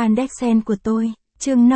Yandex.Sen của tôi, chương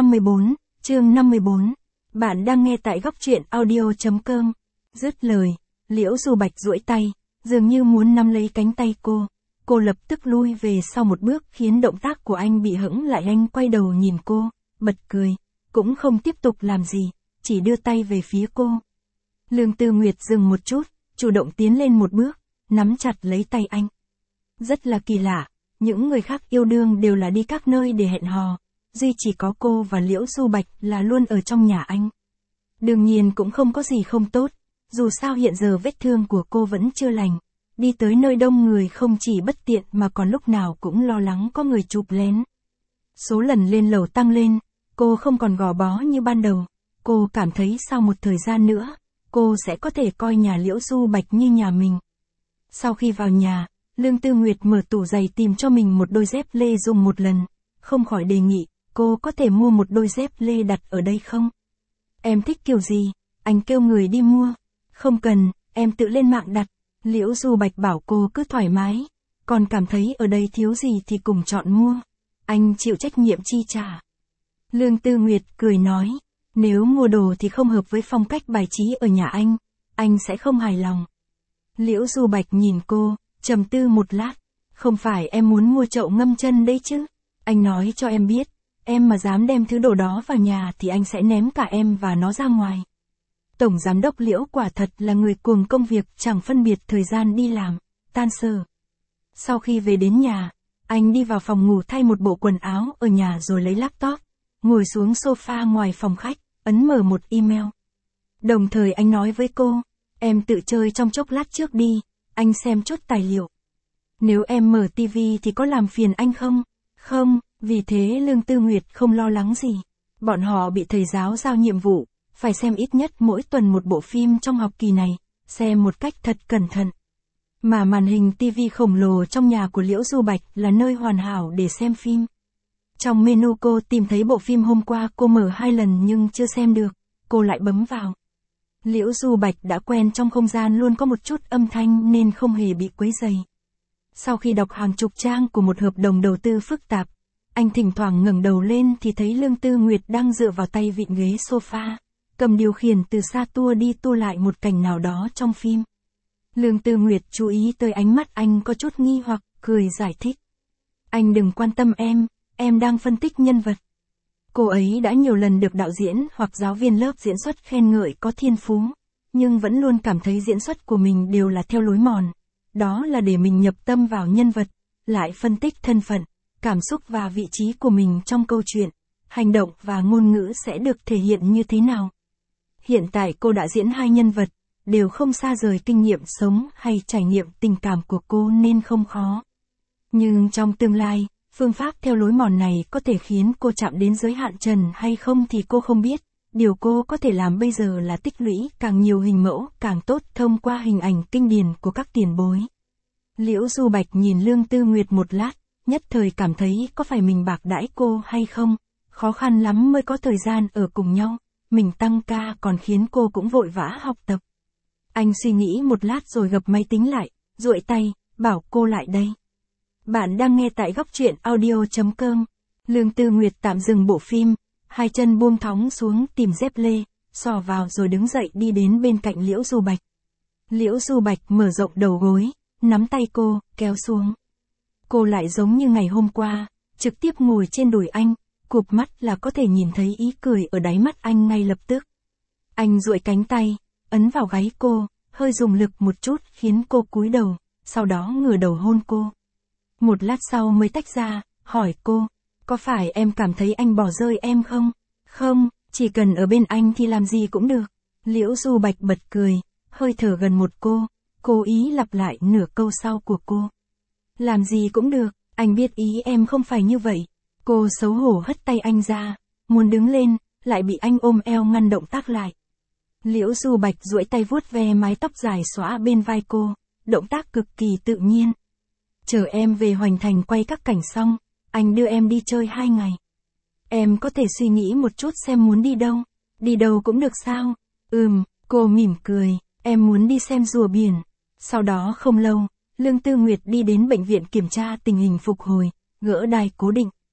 54. Bạn đang nghe tại góc truyện audio.com. Dứt lời, Liễu Du Bạch duỗi tay, dường như muốn nắm lấy cánh tay cô. Cô lập tức lui về sau một bước khiến động tác của anh bị hững lại. Anh quay đầu nhìn cô, bật cười, cũng không tiếp tục làm gì, chỉ đưa tay về phía cô. Lương Tư Nguyệt dừng một chút, chủ động tiến lên một bước, nắm chặt lấy tay anh. Rất là kỳ lạ, những người khác yêu đương đều là đi các nơi để hẹn hò, duy chỉ có cô và Liễu Du Bạch là luôn ở trong nhà anh. Đương nhiên cũng không có gì không tốt, dù sao hiện giờ vết thương của cô vẫn chưa lành, đi tới nơi đông người không chỉ bất tiện mà còn lúc nào cũng lo lắng có người chụp lén. Số lần lên lầu tăng lên, cô không còn gò bó như ban đầu, cô cảm thấy sau một thời gian nữa, cô sẽ có thể coi nhà Liễu Du Bạch như nhà mình. Sau khi vào nhà, Lương Tư Nguyệt mở tủ giày tìm cho mình một đôi dép lê dùng một lần, không khỏi đề nghị, cô có thể mua một đôi dép lê đặt ở đây không? Em thích kiểu gì? Anh kêu người đi mua. Không cần, em tự lên mạng đặt. Liễu Du Bạch bảo cô cứ thoải mái, còn cảm thấy ở đây thiếu gì thì cùng chọn mua. Anh chịu trách nhiệm chi trả. Lương Tư Nguyệt cười nói, nếu mua đồ thì không hợp với phong cách bài trí ở nhà anh sẽ không hài lòng. Liễu Du Bạch nhìn cô, trầm tư một lát, không phải em muốn mua chậu ngâm chân đấy chứ? Anh nói cho em biết, em mà dám đem thứ đồ đó vào nhà thì anh sẽ ném cả em và nó ra ngoài. Tổng giám đốc Liễu quả thật là người cuồng công việc, chẳng phân biệt thời gian đi làm, tan sở. Sau khi về đến nhà, anh đi vào phòng ngủ thay một bộ quần áo ở nhà rồi lấy laptop, ngồi xuống sofa ngoài phòng khách, ấn mở một email. Đồng thời anh nói với cô, em tự chơi trong chốc lát trước đi, anh xem chút tài liệu. Nếu em mở tivi thì có làm phiền anh không? Không, vì thế Lương Tư Nguyệt không lo lắng gì. Bọn họ bị thầy giáo giao nhiệm vụ, phải xem ít nhất mỗi tuần một bộ phim trong học kỳ này, xem một cách thật cẩn thận. Mà màn hình tivi khổng lồ trong nhà của Liễu Du Bạch là nơi hoàn hảo để xem phim. Trong menu cô tìm thấy bộ phim hôm qua cô mở 2 lần nhưng chưa xem được, cô lại bấm vào. Liễu Du Bạch đã quen trong không gian luôn có một chút âm thanh nên không hề bị quấy rầy. Sau khi đọc hàng chục trang của một hợp đồng đầu tư phức tạp, anh thỉnh thoảng ngẩng đầu lên thì thấy Lương Tư Nguyệt đang dựa vào tay vịn ghế sofa, cầm điều khiển từ xa tua đi tua lại một cảnh nào đó trong phim. Lương Tư Nguyệt chú ý tới ánh mắt anh có chút nghi hoặc, cười giải thích. Anh đừng quan tâm em đang phân tích nhân vật. Cô ấy đã nhiều lần được đạo diễn hoặc giáo viên lớp diễn xuất khen ngợi có thiên phú, nhưng vẫn luôn cảm thấy diễn xuất của mình đều là theo lối mòn. Đó là để mình nhập tâm vào nhân vật, lại phân tích thân phận, cảm xúc và vị trí của mình trong câu chuyện, hành động và ngôn ngữ sẽ được thể hiện như thế nào. Hiện tại cô đã diễn 2 nhân vật, đều không xa rời kinh nghiệm sống hay trải nghiệm tình cảm của cô nên không khó. Nhưng trong tương lai, phương pháp theo lối mòn này có thể khiến cô chạm đến giới hạn trần hay không thì cô không biết. Điều cô có thể làm bây giờ là tích lũy càng nhiều hình mẫu càng tốt thông qua hình ảnh kinh điển của các tiền bối. Liễu Du Bạch nhìn Lương Tư Nguyệt một lát, nhất thời cảm thấy có phải mình bạc đãi cô hay không, khó khăn lắm mới có thời gian ở cùng nhau, mình tăng ca còn khiến cô cũng vội vã học tập. Anh suy nghĩ một lát rồi gập máy tính lại, duỗi tay, bảo cô lại đây. Bạn đang nghe tại góc truyện audio.com. Lương Tư Nguyệt tạm dừng bộ phim, 2 chân buông thõng xuống tìm dép lê, xỏ vào rồi đứng dậy đi đến bên cạnh Liễu Du Bạch. Liễu Du Bạch mở rộng đầu gối, nắm tay cô, kéo xuống. Cô lại giống như ngày hôm qua, trực tiếp ngồi trên đùi anh, cụp mắt là có thể nhìn thấy ý cười ở đáy mắt anh ngay lập tức. Anh duỗi cánh tay, ấn vào gáy cô, hơi dùng lực một chút khiến cô cúi đầu, sau đó ngửa đầu hôn cô. Một lát sau mới tách ra, hỏi cô, có phải em cảm thấy anh bỏ rơi em không? Không, chỉ cần ở bên anh thì làm gì cũng được. Liễu Du Bạch bật cười, hơi thở gần một cô, cố ý lặp lại nửa câu sau của cô. Làm gì cũng được, anh biết ý em không phải như vậy. Cô xấu hổ hất tay anh ra, muốn đứng lên, lại bị anh ôm eo ngăn động tác lại. Liễu Du Bạch duỗi tay vuốt ve mái tóc dài xõa bên vai cô, động tác cực kỳ tự nhiên. Chờ em về Hoành Thành quay các cảnh xong, anh đưa em đi chơi 2 ngày. Em có thể suy nghĩ một chút xem muốn đi đâu. Đi đâu cũng được sao? Cô mỉm cười, em muốn đi xem rùa biển. Sau đó không lâu, Lương Tư Nguyệt đi đến bệnh viện kiểm tra tình hình phục hồi, gỡ đai cố định.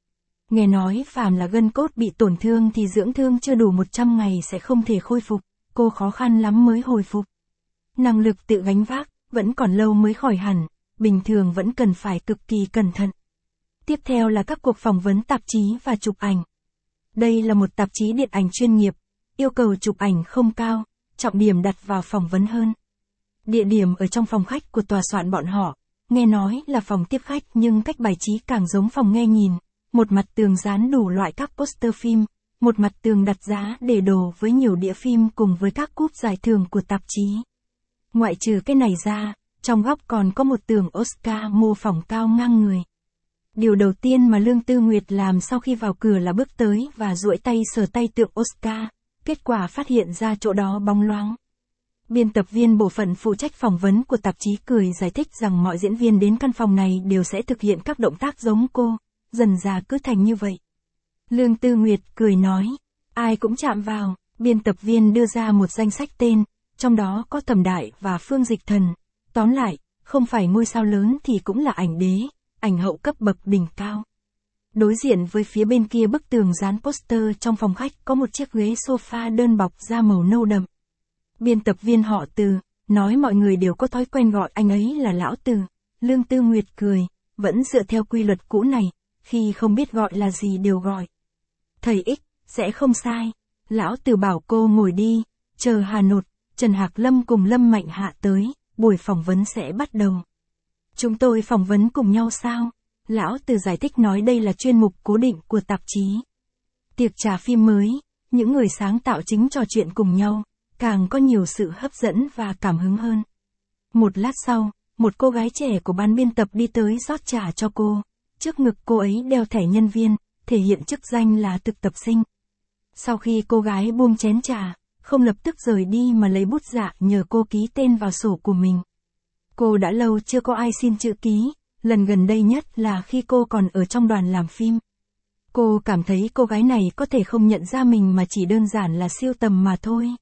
Nghe nói phàm là gân cốt bị tổn thương thì dưỡng thương chưa đủ 100 ngày sẽ không thể khôi phục, cô khó khăn lắm mới hồi phục. Năng lực tự gánh vác, vẫn còn lâu mới khỏi hẳn, bình thường vẫn cần phải cực kỳ cẩn thận. Tiếp theo là các cuộc phỏng vấn tạp chí và chụp ảnh. Đây là một tạp chí điện ảnh chuyên nghiệp, yêu cầu chụp ảnh không cao, trọng điểm đặt vào phỏng vấn hơn. Địa điểm ở trong phòng khách của tòa soạn bọn họ, nghe nói là phòng tiếp khách nhưng cách bài trí càng giống phòng nghe nhìn. Một mặt tường dán đủ loại các poster phim, một mặt tường đặt giá để đồ với nhiều đĩa phim cùng với các cúp giải thưởng của tạp chí. Ngoại trừ cái này ra, trong góc còn có một tường Oscar mô phỏng cao ngang người. Điều đầu tiên mà Lương Tư Nguyệt làm sau khi vào cửa là bước tới và duỗi tay sờ tay tượng Oscar, kết quả phát hiện ra chỗ đó bóng loáng. Biên tập viên bộ phận phụ trách phỏng vấn của tạp chí cười giải thích rằng mọi diễn viên đến căn phòng này đều sẽ thực hiện các động tác giống cô, dần dà cứ thành như vậy. Lương Tư Nguyệt cười nói, ai cũng chạm vào, biên tập viên đưa ra một danh sách tên, trong đó có Thẩm Đại và Phương Dịch Thần. Tóm lại, không phải ngôi sao lớn thì cũng là ảnh đế, ảnh hậu cấp bậc đỉnh cao. Đối diện với phía bên kia bức tường dán poster trong phòng khách có một chiếc ghế sofa đơn bọc da màu nâu đậm. Biên tập viên họ Từ, nói mọi người đều có thói quen gọi anh ấy là Lão Từ. Lương Tư Nguyệt cười, vẫn dựa theo quy luật cũ này, khi không biết gọi là gì đều gọi. Thầy X, sẽ không sai. Lão Từ bảo cô ngồi đi, chờ Hà Nột, Trần Hạc Lâm cùng Lâm Mạnh Hạ tới, buổi phỏng vấn sẽ bắt đầu. Chúng tôi phỏng vấn cùng nhau sao? Lão Từ giải thích nói đây là chuyên mục cố định của tạp chí. Tiệc trà phim mới, những người sáng tạo chính trò chuyện cùng nhau, càng có nhiều sự hấp dẫn và cảm hứng hơn. Một lát sau, một cô gái trẻ của ban biên tập đi tới rót trà cho cô. Trước ngực cô ấy đeo thẻ nhân viên, thể hiện chức danh là thực tập sinh. Sau khi cô gái buông chén trà, không lập tức rời đi mà lấy bút dạ nhờ cô ký tên vào sổ của mình. Cô đã lâu chưa có ai xin chữ ký, lần gần đây nhất là khi cô còn ở trong đoàn làm phim. Cô cảm thấy cô gái này có thể không nhận ra mình mà chỉ đơn giản là siêu tầm mà thôi.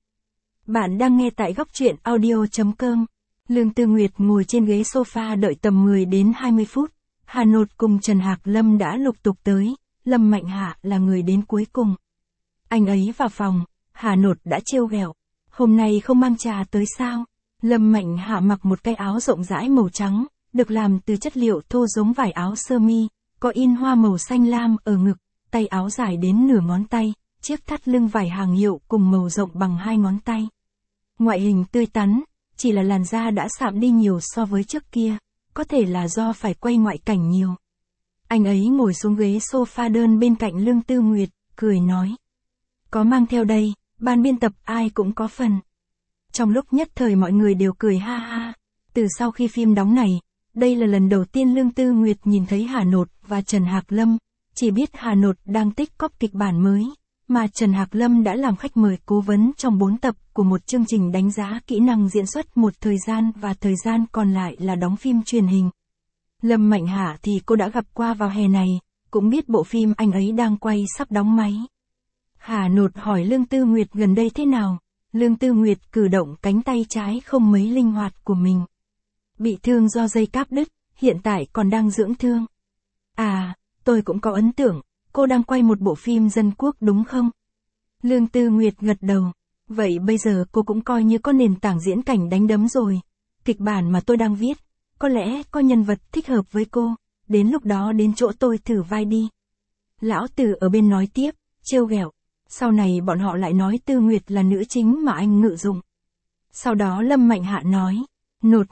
Bạn đang nghe tại góc truyện audio.com. Lương Tư Nguyệt ngồi trên ghế sofa đợi tầm 10 đến 20 phút. Hà Nột cùng Trần Hạc Lâm đã lục tục tới, Lâm Mạnh Hạ là người đến cuối cùng. Anh ấy vào phòng, Hà Nột đã trêu ghẹo. Hôm nay không mang trà tới sao? Lâm Mạnh Hạ mặc một cái áo rộng rãi màu trắng, được làm từ chất liệu thô giống vải áo sơ mi, có in hoa màu xanh lam ở ngực, tay áo dài đến nửa ngón tay, chiếc thắt lưng vải hàng hiệu cùng màu rộng bằng 2 ngón tay. Ngoại hình tươi tắn, chỉ là làn da đã sạm đi nhiều so với trước kia, có thể là do phải quay ngoại cảnh nhiều. Anh ấy ngồi xuống ghế sofa đơn bên cạnh Lương Tư Nguyệt, cười nói. Có mang theo đây, ban biên tập ai cũng có phần. Trong lúc nhất thời mọi người đều cười ha ha. Từ sau khi phim đóng này, đây là lần đầu tiên Lương Tư Nguyệt nhìn thấy Hà Nột và Trần Hạc Lâm, chỉ biết Hà Nột đang tích cóp kịch bản mới, mà Trần Hạc Lâm đã làm khách mời cố vấn trong 4 tập của một chương trình đánh giá kỹ năng diễn xuất một thời gian và thời gian còn lại là đóng phim truyền hình. Lâm Mạnh Hạ thì cô đã gặp qua vào hè này, cũng biết bộ phim anh ấy đang quay sắp đóng máy. Hà Nột hỏi Lương Tư Nguyệt gần đây thế nào, Lương Tư Nguyệt cử động cánh tay trái không mấy linh hoạt của mình. Bị thương do dây cáp đứt, hiện tại còn đang dưỡng thương. À, tôi cũng có ấn tượng, cô đang quay một bộ phim dân quốc đúng không? Lương Tư Nguyệt gật đầu. Vậy bây giờ cô cũng coi như có nền tảng diễn cảnh đánh đấm rồi. Kịch bản mà tôi đang viết, có lẽ có nhân vật thích hợp với cô, đến lúc đó đến chỗ tôi thử vai đi. Lão Từ ở bên nói tiếp, trêu ghẹo. Sau này bọn họ lại nói Tư Nguyệt là nữ chính mà anh ngự dụng. Sau đó Lâm Mạnh Hạ nói, Nột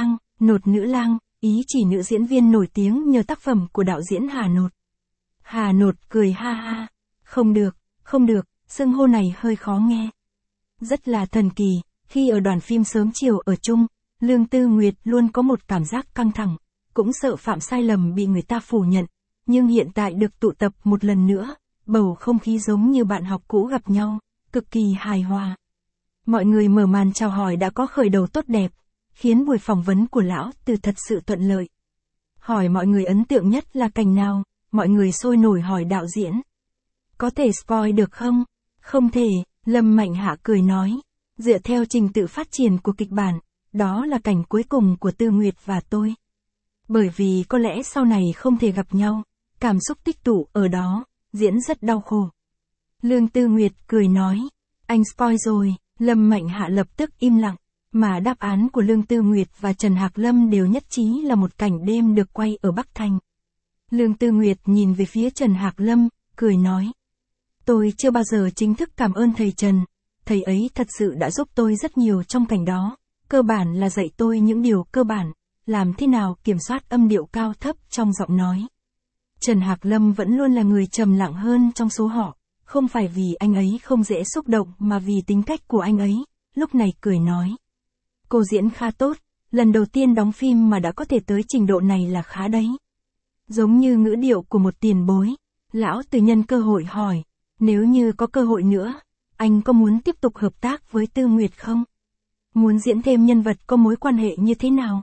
nữ lang, ý chỉ nữ diễn viên nổi tiếng nhờ tác phẩm của đạo diễn Hà Nột. Hà Nột cười ha ha, không được, xưng hô này hơi khó nghe. Rất là thần kỳ, khi ở đoàn phim sớm chiều ở chung, Lương Tư Nguyệt luôn có một cảm giác căng thẳng, cũng sợ phạm sai lầm bị người ta phủ nhận, nhưng hiện tại được tụ tập một lần nữa, bầu không khí giống như bạn học cũ gặp nhau, cực kỳ hài hòa. Mọi người mở màn chào hỏi đã có khởi đầu tốt đẹp, khiến buổi phỏng vấn của Lão Từ thật sự thuận lợi. Hỏi mọi người ấn tượng nhất là cảnh nào, mọi người sôi nổi hỏi đạo diễn. Có thể spoil được không? Không thể, Lâm Mạnh Hạ cười nói. Dựa theo trình tự phát triển của kịch bản, đó là cảnh cuối cùng của Tư Nguyệt và tôi. Bởi vì có lẽ sau này không thể gặp nhau, cảm xúc tích tụ ở đó, diễn rất đau khổ. Lương Tư Nguyệt cười nói, anh spoil rồi, Lâm Mạnh Hạ lập tức im lặng, mà đáp án của Lương Tư Nguyệt và Trần Hạc Lâm đều nhất trí là một cảnh đêm được quay ở Bắc Thành. Lương Tư Nguyệt nhìn về phía Trần Hạc Lâm, cười nói, tôi chưa bao giờ chính thức cảm ơn thầy Trần, thầy ấy thật sự đã giúp tôi rất nhiều trong cảnh đó, cơ bản là dạy tôi những điều cơ bản, làm thế nào kiểm soát âm điệu cao thấp trong giọng nói. Trần Hạc Lâm vẫn luôn là người trầm lặng hơn trong số họ, không phải vì anh ấy không dễ xúc động mà vì tính cách của anh ấy, lúc này cười nói. Cô diễn khá tốt, lần đầu tiên đóng phim mà đã có thể tới trình độ này là khá đấy. Giống như ngữ điệu của một tiền bối, lão Từ nhân cơ hội hỏi, nếu như có cơ hội nữa, anh có muốn tiếp tục hợp tác với Tư Nguyệt không? Muốn diễn thêm nhân vật có mối quan hệ như thế nào?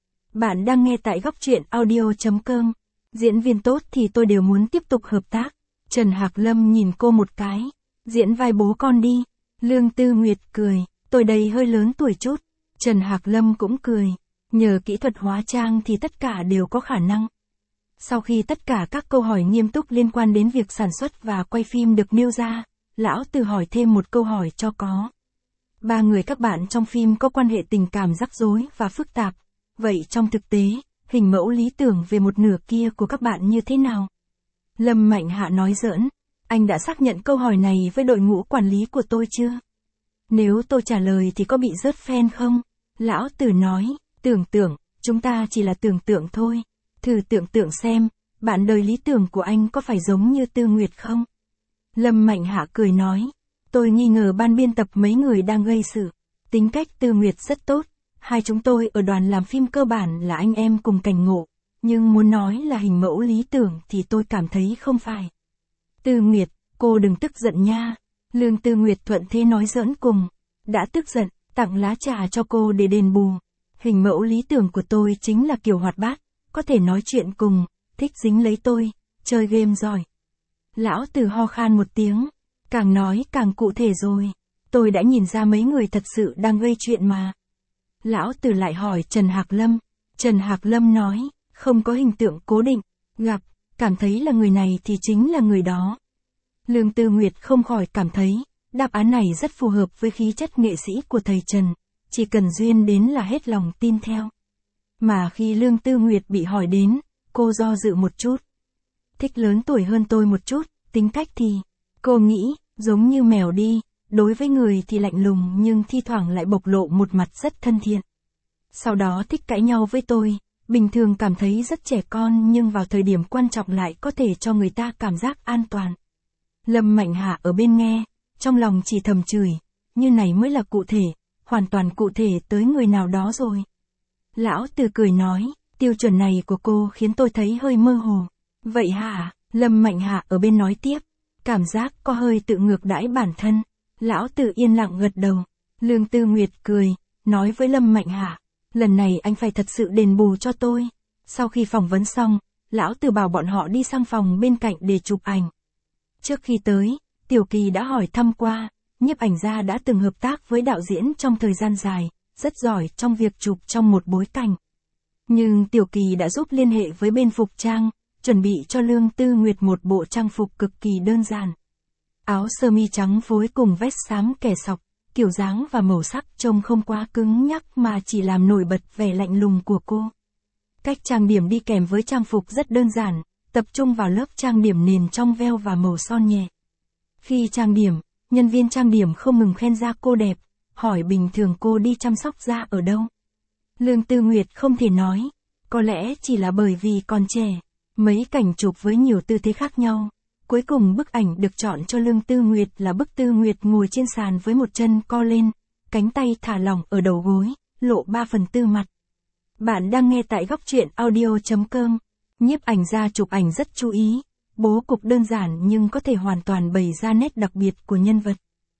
Bạn đang nghe tại góc truyện audio.com. Diễn viên tốt thì tôi đều muốn tiếp tục hợp tác. Trần Hạc Lâm nhìn cô một cái. Diễn vai bố con đi. Lương Tư Nguyệt cười. Tôi đây hơi lớn tuổi chút. Trần Hạc Lâm cũng cười. Nhờ kỹ thuật hóa trang thì tất cả đều có khả năng. Sau khi tất cả các câu hỏi nghiêm túc liên quan đến việc sản xuất và quay phim được nêu ra, lão Từ hỏi thêm một câu hỏi cho có. 3 người các bạn trong phim có quan hệ tình cảm rắc rối và phức tạp. Vậy trong thực tế, hình mẫu lý tưởng về một nửa kia của các bạn như thế nào? Lâm Mạnh Hạ nói giỡn, anh đã xác nhận câu hỏi này với đội ngũ quản lý của tôi chưa? Nếu tôi trả lời thì có bị rớt fan không? Lão Từ nói, tưởng tượng, chúng ta chỉ là tưởng tượng thôi. Thử tưởng tượng xem, bạn đời lý tưởng của anh có phải giống như Tư Nguyệt không? Lâm Mạnh Hạ cười nói, tôi nghi ngờ ban biên tập mấy người đang gây sự. Tính cách Tư Nguyệt rất tốt. Hai chúng tôi ở đoàn làm phim cơ bản là anh em cùng cảnh ngộ, nhưng muốn nói là hình mẫu lý tưởng thì tôi cảm thấy không phải. Tư Nguyệt, cô đừng tức giận nha. Lương Tư Nguyệt thuận thế nói giỡn cùng. Đã tức giận, tặng lá trà cho cô để đền bù. Hình mẫu lý tưởng của tôi chính là kiểu hoạt bát, có thể nói chuyện cùng, thích dính lấy tôi, chơi game giỏi. Lão Từ ho khan một tiếng, càng nói càng cụ thể rồi. Tôi đã nhìn ra mấy người thật sự đang gây chuyện mà. Lão Từ lại hỏi Trần Hạc Lâm. Trần Hạc Lâm nói, không có hình tượng cố định, gặp, cảm thấy là người này thì chính là người đó. Lương Tư Nguyệt không khỏi cảm thấy, đáp án này rất phù hợp với khí chất nghệ sĩ của thầy Trần, chỉ cần duyên đến là hết lòng tin theo. Mà khi Lương Tư Nguyệt bị hỏi đến, cô do dự một chút. Thích lớn tuổi hơn tôi một chút, tính cách thì, cô nghĩ, giống như mèo đi. Đối với người thì lạnh lùng nhưng thi thoảng lại bộc lộ một mặt rất thân thiện. Sau đó thích cãi nhau với tôi, bình thường cảm thấy rất trẻ con nhưng vào thời điểm quan trọng lại có thể cho người ta cảm giác an toàn. Lâm Mạnh Hạ ở bên nghe, trong lòng chỉ thầm chửi, như này mới là cụ thể, hoàn toàn cụ thể tới người nào đó rồi. Lão Từ cười nói, tiêu chuẩn này của cô khiến tôi thấy hơi mơ hồ. Vậy hả? Lâm Mạnh Hạ ở bên nói tiếp, cảm giác có hơi tự ngược đãi bản thân. Lão Từ yên lặng gật đầu. Lương Tư Nguyệt cười, nói với Lâm Mạnh Hạ, lần này anh phải thật sự đền bù cho tôi. Sau khi phỏng vấn xong, Lão Từ bảo bọn họ đi sang phòng bên cạnh để chụp ảnh. Trước khi tới, Tiểu Kỳ đã hỏi thăm qua, nhiếp ảnh gia đã từng hợp tác với đạo diễn trong thời gian dài, rất giỏi trong việc chụp trong một bối cảnh. Nhưng Tiểu Kỳ đã giúp liên hệ với bên phục trang, chuẩn bị cho Lương Tư Nguyệt một bộ trang phục cực kỳ đơn giản. Áo sơ mi trắng phối cùng vest xám kẻ sọc, kiểu dáng và màu sắc trông không quá cứng nhắc mà chỉ làm nổi bật vẻ lạnh lùng của cô. Cách trang điểm đi kèm với trang phục rất đơn giản, tập trung vào lớp trang điểm nền trong veo và màu son nhẹ. Khi trang điểm, nhân viên trang điểm không ngừng khen da cô đẹp, hỏi bình thường cô đi chăm sóc da ở đâu. Lương Tư Nguyệt không thể nói, có lẽ chỉ là bởi vì còn trẻ, mấy cảnh chụp với nhiều tư thế khác nhau. Cuối cùng bức ảnh được chọn cho Lương Tư Nguyệt là bức Tư Nguyệt ngồi trên sàn với một chân co lên, cánh tay thả lỏng ở đầu gối, lộ 3/4 mặt. Bạn đang nghe tại góc truyện audio.com. Nhiếp ảnh gia chụp ảnh rất chú ý, bố cục đơn giản nhưng có thể hoàn toàn bày ra nét đặc biệt của nhân vật.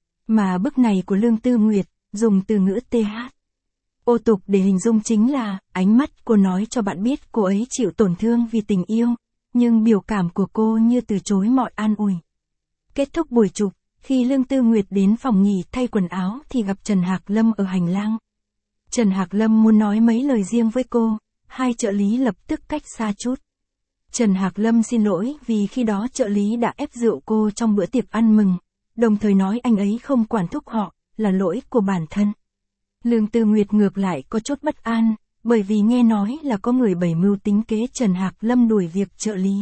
Mà bức này của Lương Tư Nguyệt, dùng từ ngữ TH. Ô tục để hình dung chính là, ánh mắt cô nói cho bạn biết cô ấy chịu tổn thương vì tình yêu. Nhưng biểu cảm của cô như từ chối mọi an ủi. Kết thúc buổi chụp, khi Lương Tư Nguyệt đến phòng nghỉ thay quần áo thì gặp Trần Hạc Lâm ở hành lang. Trần Hạc Lâm muốn nói mấy lời riêng với cô, hai trợ lý lập tức cách xa chút. Trần Hạc Lâm xin lỗi vì khi đó trợ lý đã ép rượu cô trong bữa tiệc ăn mừng, đồng thời nói anh ấy không quản thúc họ, là lỗi của bản thân. Lương Tư Nguyệt ngược lại có chút bất an, bởi vì nghe nói là có người bày mưu tính kế Trần Hạc Lâm đuổi việc trợ lý.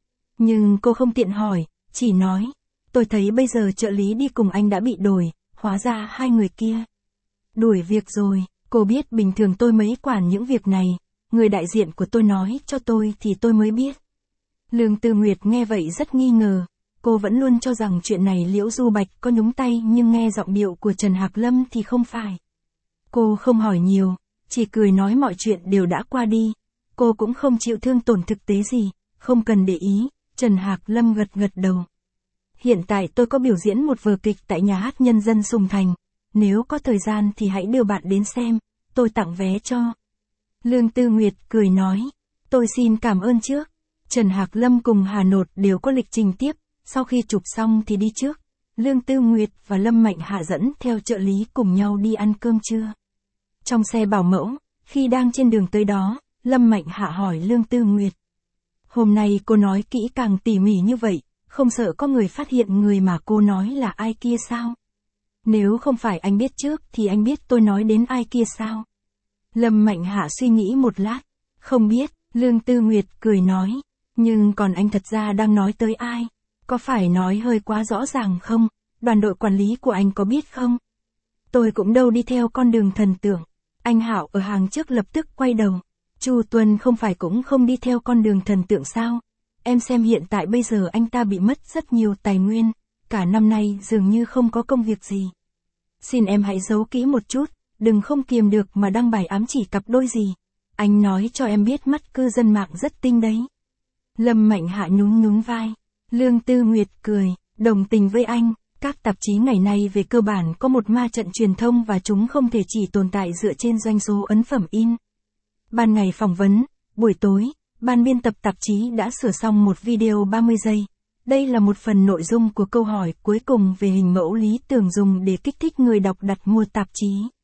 Nhưng cô không tiện hỏi, chỉ nói, tôi thấy bây giờ trợ lý đi cùng anh đã bị đổi, hóa ra hai người kia đuổi việc rồi. Cô biết bình thường tôi mới quản những việc này, người đại diện của tôi nói cho tôi thì tôi mới biết. Lương Tư Nguyệt nghe vậy rất nghi ngờ, cô vẫn luôn cho rằng chuyện này Liễu Du Bạch có nhúng tay, nhưng nghe giọng điệu của Trần Hạc Lâm thì không phải. Cô không hỏi nhiều, chỉ cười nói mọi chuyện đều đã qua đi, cô cũng không chịu thương tổn thực tế gì, không cần để ý. Trần Hạc Lâm gật gật đầu. Hiện tại tôi có biểu diễn một vở kịch tại nhà hát nhân dân Sùng Thành, nếu có thời gian thì hãy đưa bạn đến xem, tôi tặng vé cho. Lương Tư Nguyệt cười nói, tôi xin cảm ơn trước. Trần Hạc Lâm cùng Hà Nột đều có lịch trình tiếp, sau khi chụp xong thì đi trước. Lương Tư Nguyệt và Lâm Mạnh Hạ dẫn theo trợ lý cùng nhau đi ăn cơm trưa. Trong xe bảo mẫu, khi đang trên đường tới đó, Lâm Mạnh Hạ hỏi Lương Tư Nguyệt. Hôm nay cô nói kỹ càng tỉ mỉ như vậy, không sợ có người phát hiện người mà cô nói là ai kia sao? Nếu không phải anh biết trước thì anh biết tôi nói đến ai kia sao? Lâm Mạnh Hạ suy nghĩ một lát, không biết. Lương Tư Nguyệt cười nói, nhưng còn anh thật ra đang nói tới ai? Có phải nói hơi quá rõ ràng không? Đoàn đội quản lý của anh có biết không? Tôi cũng đâu đi theo con đường thần tượng. Anh Hạo ở hàng trước lập tức quay đầu. Chu Tuân không phải cũng không đi theo con đường thần tượng sao? Em xem hiện tại bây giờ anh ta bị mất rất nhiều tài nguyên, cả năm nay dường như không có công việc gì. Xin em hãy giấu kỹ một chút, đừng không kiềm được mà đăng bài ám chỉ cặp đôi gì. Anh nói cho em biết mắt cư dân mạng rất tinh đấy. Lâm Mạnh Hạ nhún nhún vai. Lương Tư Nguyệt cười, đồng tình với anh. Các tạp chí ngày nay về cơ bản có một ma trận truyền thông và chúng không thể chỉ tồn tại dựa trên doanh số ấn phẩm in. Ban ngày phỏng vấn, buổi tối, ban biên tập tạp chí đã sửa xong một video 30 giây. Đây là một phần nội dung của câu hỏi cuối cùng về hình mẫu lý tưởng dùng để kích thích người đọc đặt mua tạp chí.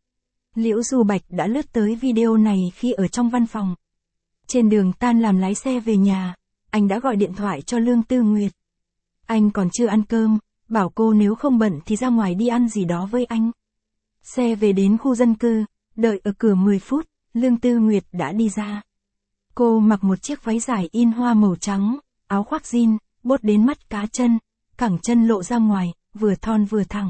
Liễu Du Bạch đã lướt tới video này khi ở trong văn phòng. Trên đường tan làm lái xe về nhà, anh đã gọi điện thoại cho Lương Tư Nguyệt. Anh còn chưa ăn cơm, bảo cô nếu không bận thì ra ngoài đi ăn gì đó với anh. Xe về đến khu dân cư, đợi ở cửa 10 phút, Lương Tư Nguyệt đã đi ra. Cô mặc một chiếc váy dài in hoa màu trắng, áo khoác jean, bốt đến mắt cá chân, cẳng chân lộ ra ngoài, vừa thon vừa thẳng.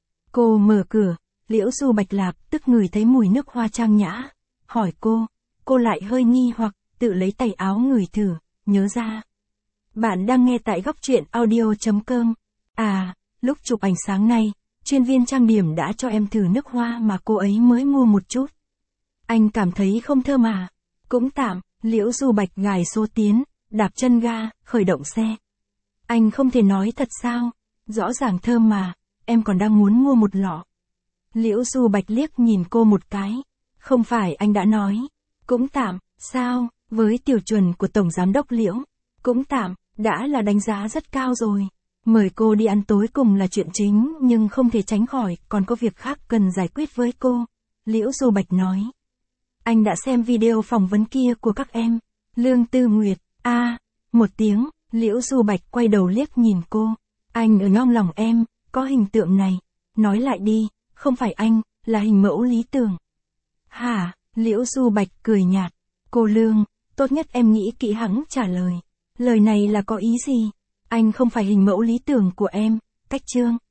Cô mở cửa, Liễu Du Bạch lập tức ngửi thấy mùi nước hoa trang nhã, hỏi cô lại hơi nghi hoặc, tự lấy tay áo ngửi thử, nhớ ra. Bạn đang nghe tại góc truyện audio.com. À, lúc chụp ảnh sáng nay, chuyên viên trang điểm đã cho em thử nước hoa mà cô ấy mới mua một chút. Anh cảm thấy không thơm à? Cũng tạm. Liễu Du Bạch gài số tiến, đạp chân ga, khởi động xe. Anh không thể nói thật sao? Rõ ràng thơm mà, em còn đang muốn mua một lọ. Liễu Du Bạch liếc nhìn cô một cái. Không phải anh đã nói. Cũng tạm, sao? Với tiêu chuẩn của Tổng Giám đốc Liễu. Cũng tạm, đã là đánh giá rất cao rồi. Mời cô đi ăn tối cùng là chuyện chính nhưng không thể tránh khỏi, còn có việc khác cần giải quyết với cô. Liễu Du Bạch nói. Anh đã xem video phỏng vấn kia của các em. Lương Tư Nguyệt, một tiếng, Liễu Du Bạch quay đầu liếc nhìn cô. Anh ở trong lòng em, có hình tượng này. Nói lại đi, không phải anh, là hình mẫu lý tưởng. Hả? Liễu Du Bạch cười nhạt. Cô Lương, tốt nhất em nghĩ kỹ hẵng trả lời. Lời này là có ý gì? Anh không phải hình mẫu lý tưởng của em, Cách Trương.